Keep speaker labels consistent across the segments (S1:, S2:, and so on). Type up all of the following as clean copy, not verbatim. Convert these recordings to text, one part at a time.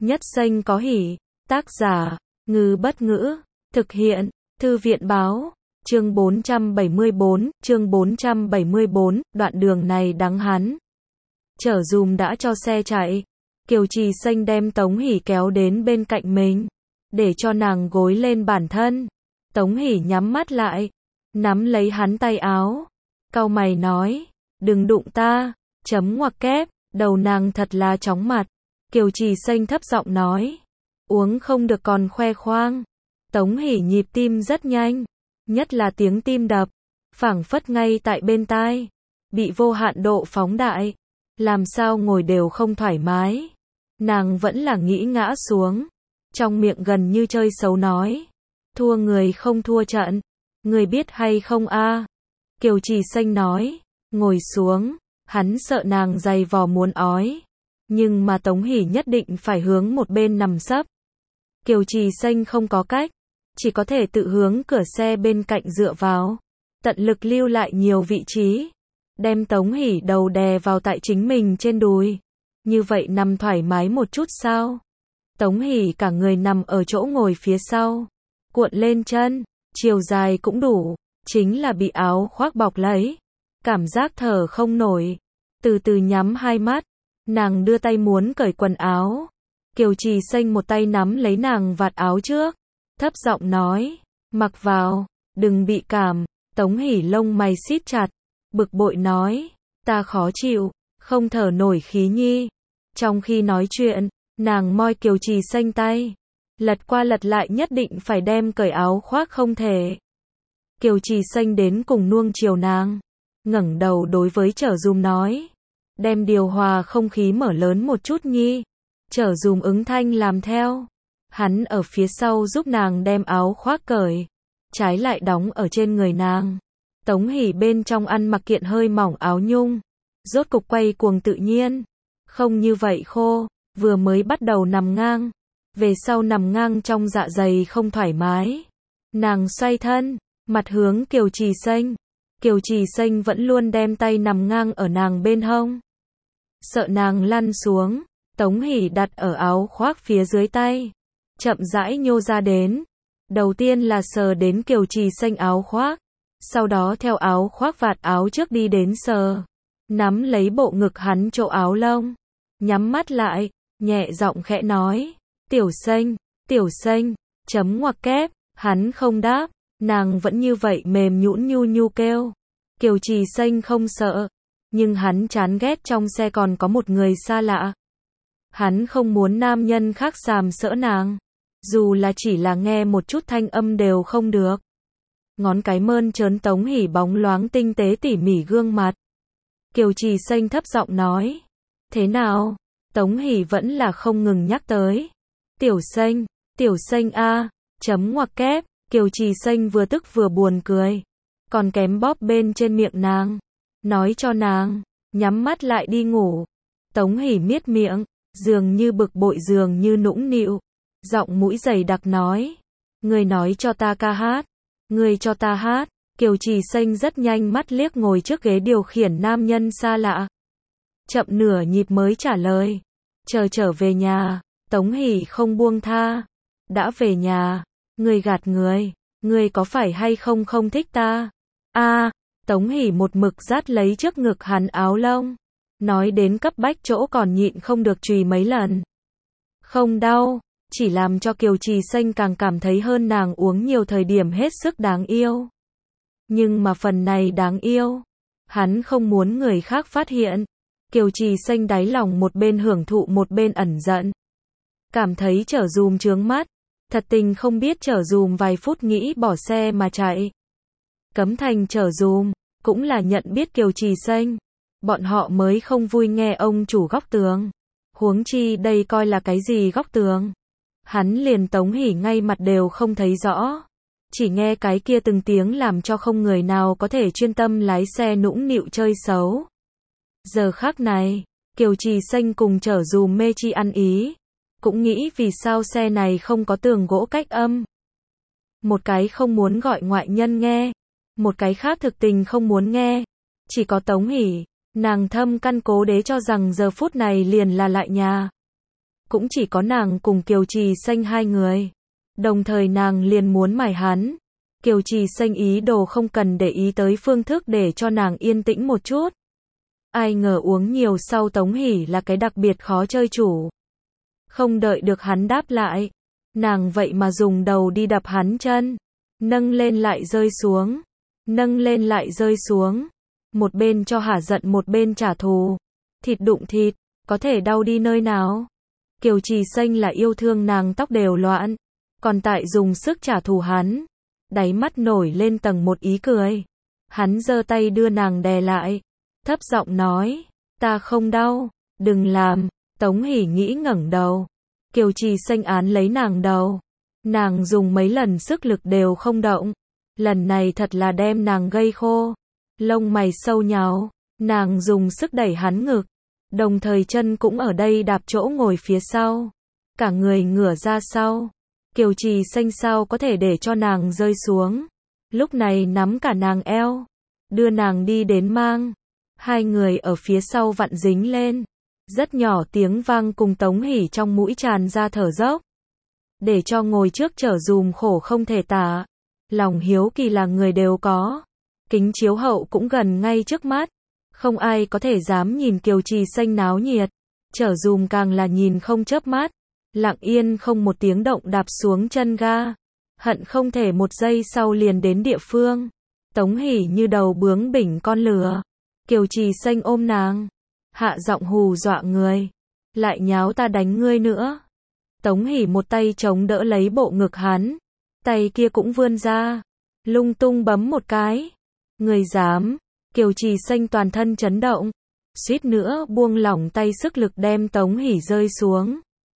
S1: Nhất xanh có hỉ. Tác giả, Ngư Bất Ngữ. Thực hiện, Thư viện Báo. Chương 474, đoạn đường này đắng hắn. Chở dùm đã cho xe chạy. Kiều Trì Xanh đem Tống Hỷ kéo đến bên cạnh mình, để cho nàng gối lên bản thân. Tống Hỷ nhắm mắt lại, nắm lấy hắn tay áo, cau mày nói, đừng đụng ta, chấm ngoặc kép, đầu nàng thật là chóng mặt. Kiều Trì Xanh thấp giọng nói, uống không được còn khoe khoang. Tống Hỷ nhịp tim rất nhanh, nhất là tiếng tim đập, phảng phất ngay tại bên tai, bị vô hạn độ phóng đại, làm sao ngồi đều không thoải mái. Nàng vẫn là nghĩ ngã xuống, trong miệng gần như chơi xấu nói, thua người không thua trận, người biết hay không a? Kiều Trì Xanh nói, ngồi xuống, hắn sợ nàng giày vò muốn ói, nhưng mà Tống Hỷ nhất định phải hướng một bên nằm sấp. Kiều Trì Xanh không có cách, chỉ có thể tự hướng cửa xe bên cạnh dựa vào, tận lực lưu lại nhiều vị trí, đem Tống Hỷ đầu đè vào tại chính mình trên đùi. Như vậy nằm thoải mái một chút sao? Tống Hỷ cả người nằm ở chỗ ngồi phía sau, cuộn lên chân, chiều dài cũng đủ, chính là bị áo khoác bọc lấy, cảm giác thở không nổi. Từ từ nhắm hai mắt, nàng đưa tay muốn cởi quần áo. Kiều Trì Xanh một tay nắm lấy nàng vạt áo trước, thấp giọng nói, mặc vào, đừng bị cảm. Tống Hỷ lông mày siết chặt, bực bội nói, ta khó chịu, không thở nổi khí nhi. Trong khi nói chuyện, nàng moi Kiều Trì Xanh tay, lật qua lật lại nhất định phải đem cởi áo khoác không thể. Kiều Trì Xanh đến cùng nuông chiều nàng, ngẩng đầu đối với Chở Dùm nói, đem điều hòa không khí mở lớn một chút nhi. Chở Dùm ứng thanh làm theo, hắn ở phía sau giúp nàng đem áo khoác cởi, trái lại đóng ở trên người nàng. Tống Hỷ bên trong ăn mặc kiện hơi mỏng áo nhung, rốt cục quay cuồng tự nhiên, không như vậy khô. Vừa mới bắt đầu nằm ngang, về sau nằm ngang trong dạ dày không thoải mái. Nàng xoay thân, mặt hướng Kiều Trì Xanh. Kiều Trì Xanh vẫn luôn đem tay nằm ngang ở nàng bên hông, sợ nàng lăn xuống. Tống Hỷ đặt ở áo khoác phía dưới tay, chậm rãi nhô ra đến. Đầu tiên là sờ đến Kiều Trì Xanh áo khoác, sau đó theo áo khoác vạt áo trước đi đến sờ, nắm lấy bộ ngực hắn chỗ áo lông, nhắm mắt lại, nhẹ giọng khẽ nói, tiểu Xanh, chấm ngoặc kép. Hắn không đáp, nàng vẫn như vậy mềm nhũn nhu nhu kêu. Kiều Trì Xanh không sợ, nhưng hắn chán ghét trong xe còn có một người xa lạ. Hắn không muốn nam nhân khác sàm sỡ nàng, dù là chỉ là nghe một chút thanh âm đều không được. Ngón cái mơn trớn Tống Hỷ bóng loáng tinh tế tỉ mỉ gương mặt. Kiều Trì Xanh thấp giọng nói, thế nào? Tống Hỷ vẫn là không ngừng nhắc tới, tiểu Xanh a, chấm ngoặc kép. Kiều Trì Xanh vừa tức vừa buồn cười, còn kém bóp bên trên miệng nàng, nói cho nàng nhắm mắt lại đi ngủ. Tống Hỷ miết miệng, dường như bực bội dường như nũng nịu, giọng mũi dày đặc nói, ngươi nói cho ta ca hát, ngươi cho ta hát. Kiều Trì Xanh rất nhanh mắt liếc ngồi trước ghế điều khiển nam nhân xa lạ, chậm nửa nhịp mới trả lời, trở về nhà. Tống Hỷ không buông tha, đã về nhà, ngươi gạt ngươi có phải hay không không thích ta? A, Tống Hỷ một mực dát lấy trước ngực hắn áo lông, nói đến cấp bách chỗ còn nhịn không được chùy mấy lần. Không đau, chỉ làm cho Kiều Trì Xanh càng cảm thấy hơn nàng uống nhiều thời điểm hết sức đáng yêu. Nhưng mà phần này đáng yêu, hắn không muốn người khác phát hiện. Kiều Trì Xanh đáy lòng một bên hưởng thụ một bên ẩn giận, cảm thấy Chở Dùm chướng mắt, thật tình không biết Chở Dùm vài phút nghĩ bỏ xe mà chạy. Cấm thành Chở Dùm cũng là nhận biết Kiều Trì Xanh, bọn họ mới không vui nghe ông chủ góc tường, huống chi đây coi là cái gì góc tường. Hắn liền Tống Hỷ ngay mặt đều không thấy rõ, chỉ nghe cái kia từng tiếng làm cho không người nào có thể chuyên tâm lái xe nũng nịu chơi xấu. Giờ khắc này, Kiều Trì Xanh cùng Chở Dùm mê chi ăn ý, cũng nghĩ vì sao xe này không có tường gỗ cách âm. Một cái không muốn gọi ngoại nhân nghe, một cái khác thực tình không muốn nghe. Chỉ có Tống Hỷ, nàng thâm căn cố đế cho rằng giờ phút này liền là lại nhà. cũng chỉ có nàng cùng Kiều Trì Xanh hai người. Đồng thời nàng liền muốn mài hắn. Kiều Trì Xanh ý đồ không cần để ý tới phương thức để cho nàng yên tĩnh một chút. Ai ngờ uống nhiều sau Tống Hỷ là cái đặc biệt khó chơi chủ. Không đợi được hắn đáp lại, nàng vậy mà dùng đầu đi đập hắn chân, nâng lên lại rơi xuống, nâng lên lại rơi xuống, một bên cho hả giận một bên trả thù. Thịt đụng thịt, có thể đau đi nơi nào. Kiều Trì Xanh là yêu thương nàng tóc đều loạn, còn tại dùng sức trả thù hắn. Đáy mắt nổi lên tầng một ý cười. Hắn giơ tay đưa nàng đè lại, thấp giọng nói, ta không đau, đừng làm. Tống Hỷ nghĩ ngẩng đầu. Kiều Trì Xanh án lấy nàng đầu. Nàng dùng mấy lần sức lực đều không động. Lần này thật là đem nàng gây khô. Lông mày sâu nháo, nàng dùng sức đẩy hắn ngực. Đồng thời chân cũng ở đây đạp chỗ ngồi phía sau. Cả người ngửa ra sau. Kiều Trì Xanh sao có thể để cho nàng rơi xuống. Lúc này nắm cả nàng eo, đưa nàng đi đến mang. Hai người ở phía sau vặn dính lên. Rất nhỏ tiếng vang cùng Tống Hỷ trong mũi tràn ra thở dốc. Để cho ngồi trước chở dùm khổ không thể tả. Lòng hiếu kỳ là người đều có. Kính chiếu hậu cũng gần ngay trước mắt. Không ai có thể dám nhìn Kiều Trì Xanh náo nhiệt. Chở dùm càng là nhìn không chớp mắt. Lặng yên không một tiếng động đạp xuống chân ga. Hận không thể một giây sau liền đến địa phương. Tống Hỷ như đầu bướng bỉnh con lừa. Kiều Trì Xanh ôm nàng, hạ giọng hù dọa người. Lại nháo ta đánh ngươi nữa. Tống Hỷ một tay chống đỡ lấy bộ ngực hắn. Tay kia cũng vươn ra. Lung tung bấm một cái. Người dám. Kiều Trì Xanh toàn thân chấn động. Suýt nữa buông lỏng tay sức lực đem Tống Hỷ rơi xuống.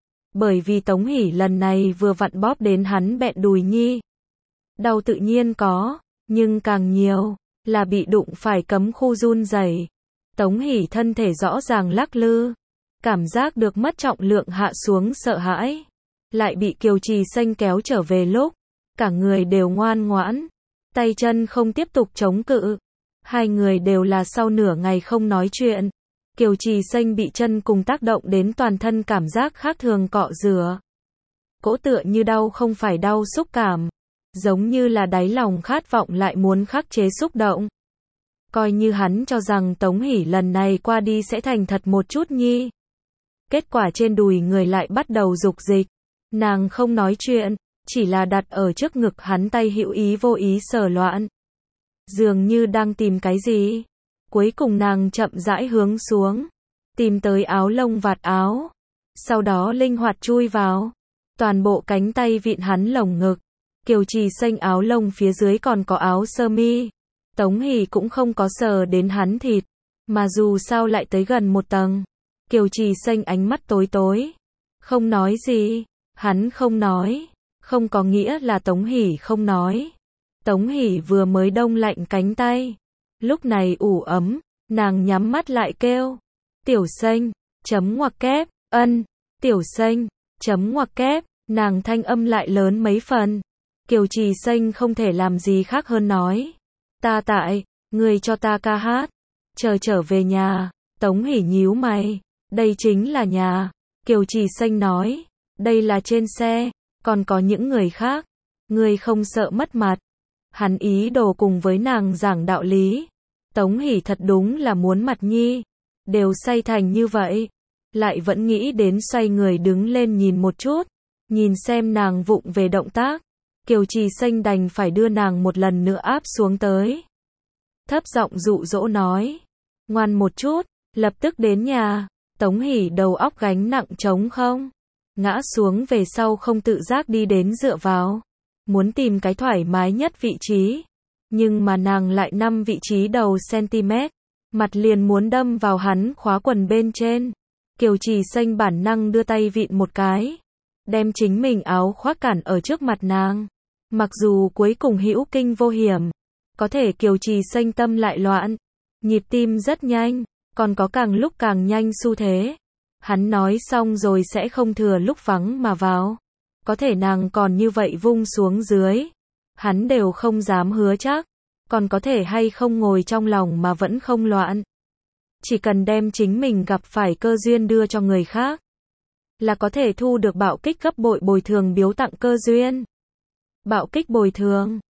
S1: Bởi vì Tống Hỷ lần này vừa vặn bóp đến hắn bẹn đùi nhi. Đau tự nhiên có, nhưng càng nhiều là bị đụng phải cấm khu run rẩy. Tống Hỷ thân thể rõ ràng lắc lư, cảm giác được mất trọng lượng hạ xuống sợ hãi. Lại bị Kiều Trì Xanh kéo trở về lúc, cả người đều ngoan ngoãn, tay chân không tiếp tục chống cự. Hai người đều là sau nửa ngày không nói chuyện. Kiều Trì Xanh bị chân cùng tác động đến toàn thân cảm giác khác thường cọ rửa. Cỗ tựa như đau không phải đau xúc cảm. Giống như là đáy lòng khát vọng lại muốn khắc chế xúc động. Coi như hắn cho rằng Tống Hỷ lần này qua đi sẽ thành thật một chút nhi. Kết quả trên đùi người lại bắt đầu dục dịch. Nàng không nói chuyện, chỉ là đặt ở trước ngực hắn tay hữu ý vô ý sờ loạn. Dường như đang tìm cái gì. Cuối cùng nàng chậm rãi hướng xuống, tìm tới áo lông vạt áo. Sau đó linh hoạt chui vào. Toàn bộ cánh tay vịn hắn lồng ngực. Kiều Trì Xanh áo lông phía dưới còn có áo sơ mi. Tống Hỷ cũng không có sờ đến hắn thịt. Mà dù sao lại tới gần một tầng. Kiều Trì Xanh ánh mắt tối tối. Không nói gì. Hắn không nói. Không có nghĩa là Tống Hỷ không nói. Tống Hỷ vừa mới đông lạnh cánh tay. Lúc này ủ ấm. Nàng nhắm mắt lại kêu. Tiểu Xanh. Chấm ngoặc kép. Ân. Tiểu Xanh. Chấm ngoặc kép. Nàng thanh âm lại lớn mấy phần. Kiều Trì Xanh không thể làm gì khác hơn nói. Ta tại. Người cho ta ca hát. Chờ trở về nhà. Tống Hỷ nhíu mày. Đây chính là nhà. Kiều Trì Xanh nói. Đây là trên xe. Còn có những người khác. Người không sợ mất mặt. Hắn ý đồ cùng với nàng giảng đạo lý. Tống Hỷ thật đúng là muốn mặt nhi. Đều say thành như vậy. Lại vẫn nghĩ đến xoay người đứng lên nhìn một chút. Nhìn xem nàng vụng về động tác. Kiều Trì Xanh đành phải đưa nàng một lần nữa áp xuống tới. Thấp giọng dụ dỗ nói. Ngoan một chút, lập tức đến nhà. Tống Hỷ đầu óc gánh nặng trống không. Ngã xuống về sau không tự giác đi đến dựa vào. Muốn tìm cái thoải mái nhất vị trí. Nhưng mà nàng lại 5 vị trí đầu cm. Mặt liền muốn đâm vào hắn khóa quần bên trên. Kiều Trì Xanh bản năng đưa tay vịn một cái. Đem chính mình áo khoác cản ở trước mặt nàng. Mặc dù cuối cùng hữu kinh vô hiểm. Có thể Kiều Trì Xanh tâm lại loạn. Nhịp tim rất nhanh. Còn có càng lúc càng nhanh xu thế. Hắn nói xong rồi sẽ không thừa lúc vắng mà vào. Có thể nàng còn như vậy vung xuống dưới. Hắn đều không dám hứa chắc. Còn có thể hay không ngồi trong lòng mà vẫn không loạn. Chỉ cần đem chính mình gặp phải cơ duyên đưa cho người khác. là có thể thu được bạo kích gấp bội bồi thường biếu tặng cơ duyên. Bạo kích bồi thường